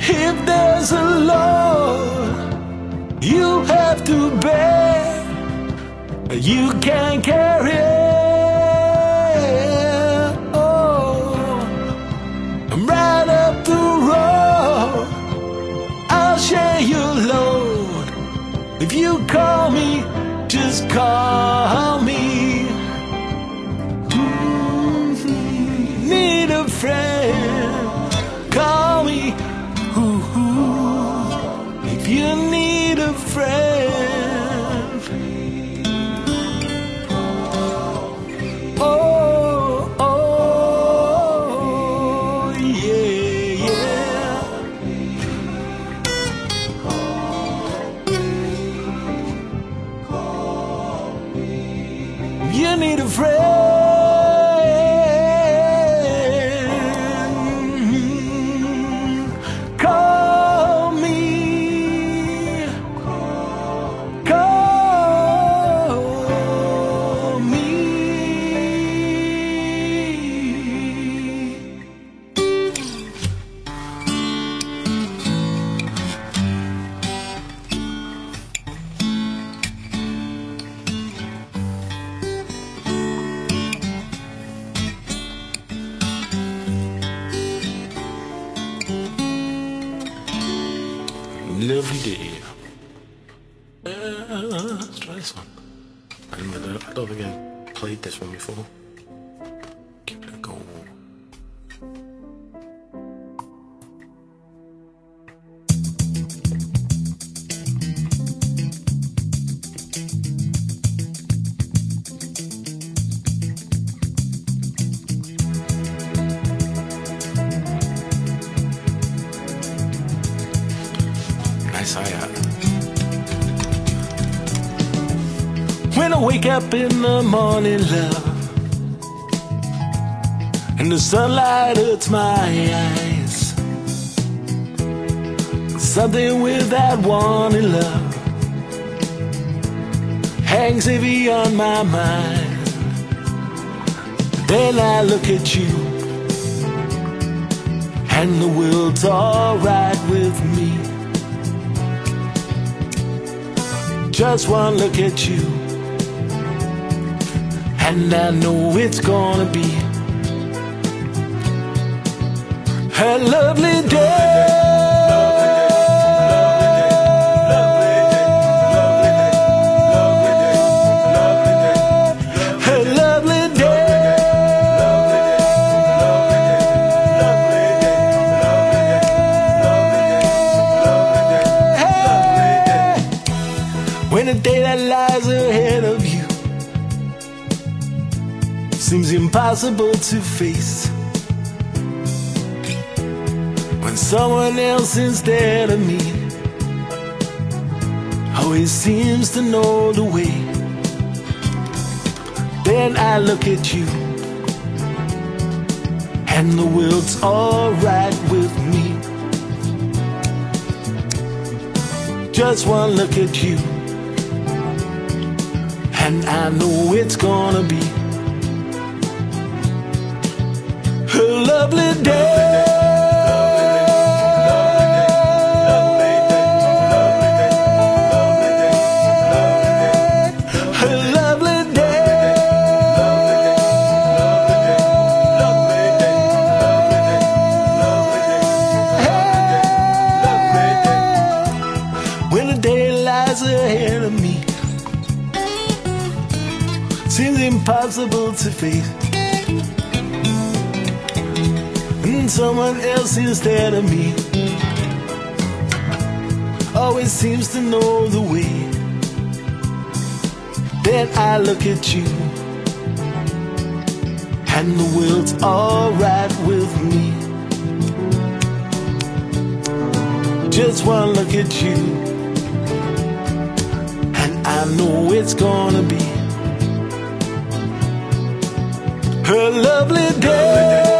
If there's a load you have to bear, you can't carry it. Oh, I'm right up the road, I'll share your load. If you call me, just call me. Need a friend, call me. If you need a friend, oh, oh, yeah, yeah. You need a friend. Lovely day. Let's try this one. I don't think I've played this one before. Give it a go. Nice hi-hat. When I wake up in the morning, love, and the sunlight hurts my eyes, something with that wanting love hangs heavy on my mind. Then I look at you, and the world's alright with me. Just one look at you, and I know it's gonna be a lovely day. When the day that lies ahead of you seems impossible to face, when someone else instead of me always seems to know the way, then I look at you, and the world's alright with me. Just one look at you, and I know it's gonna be a lovely day. A lovely day. When the day lies ahead of me seems impossible to face, and someone else instead of me always seems to know the way, then I look at you, and the world's alright with me. Just one look at you, and I know it's gonna be a lovely day.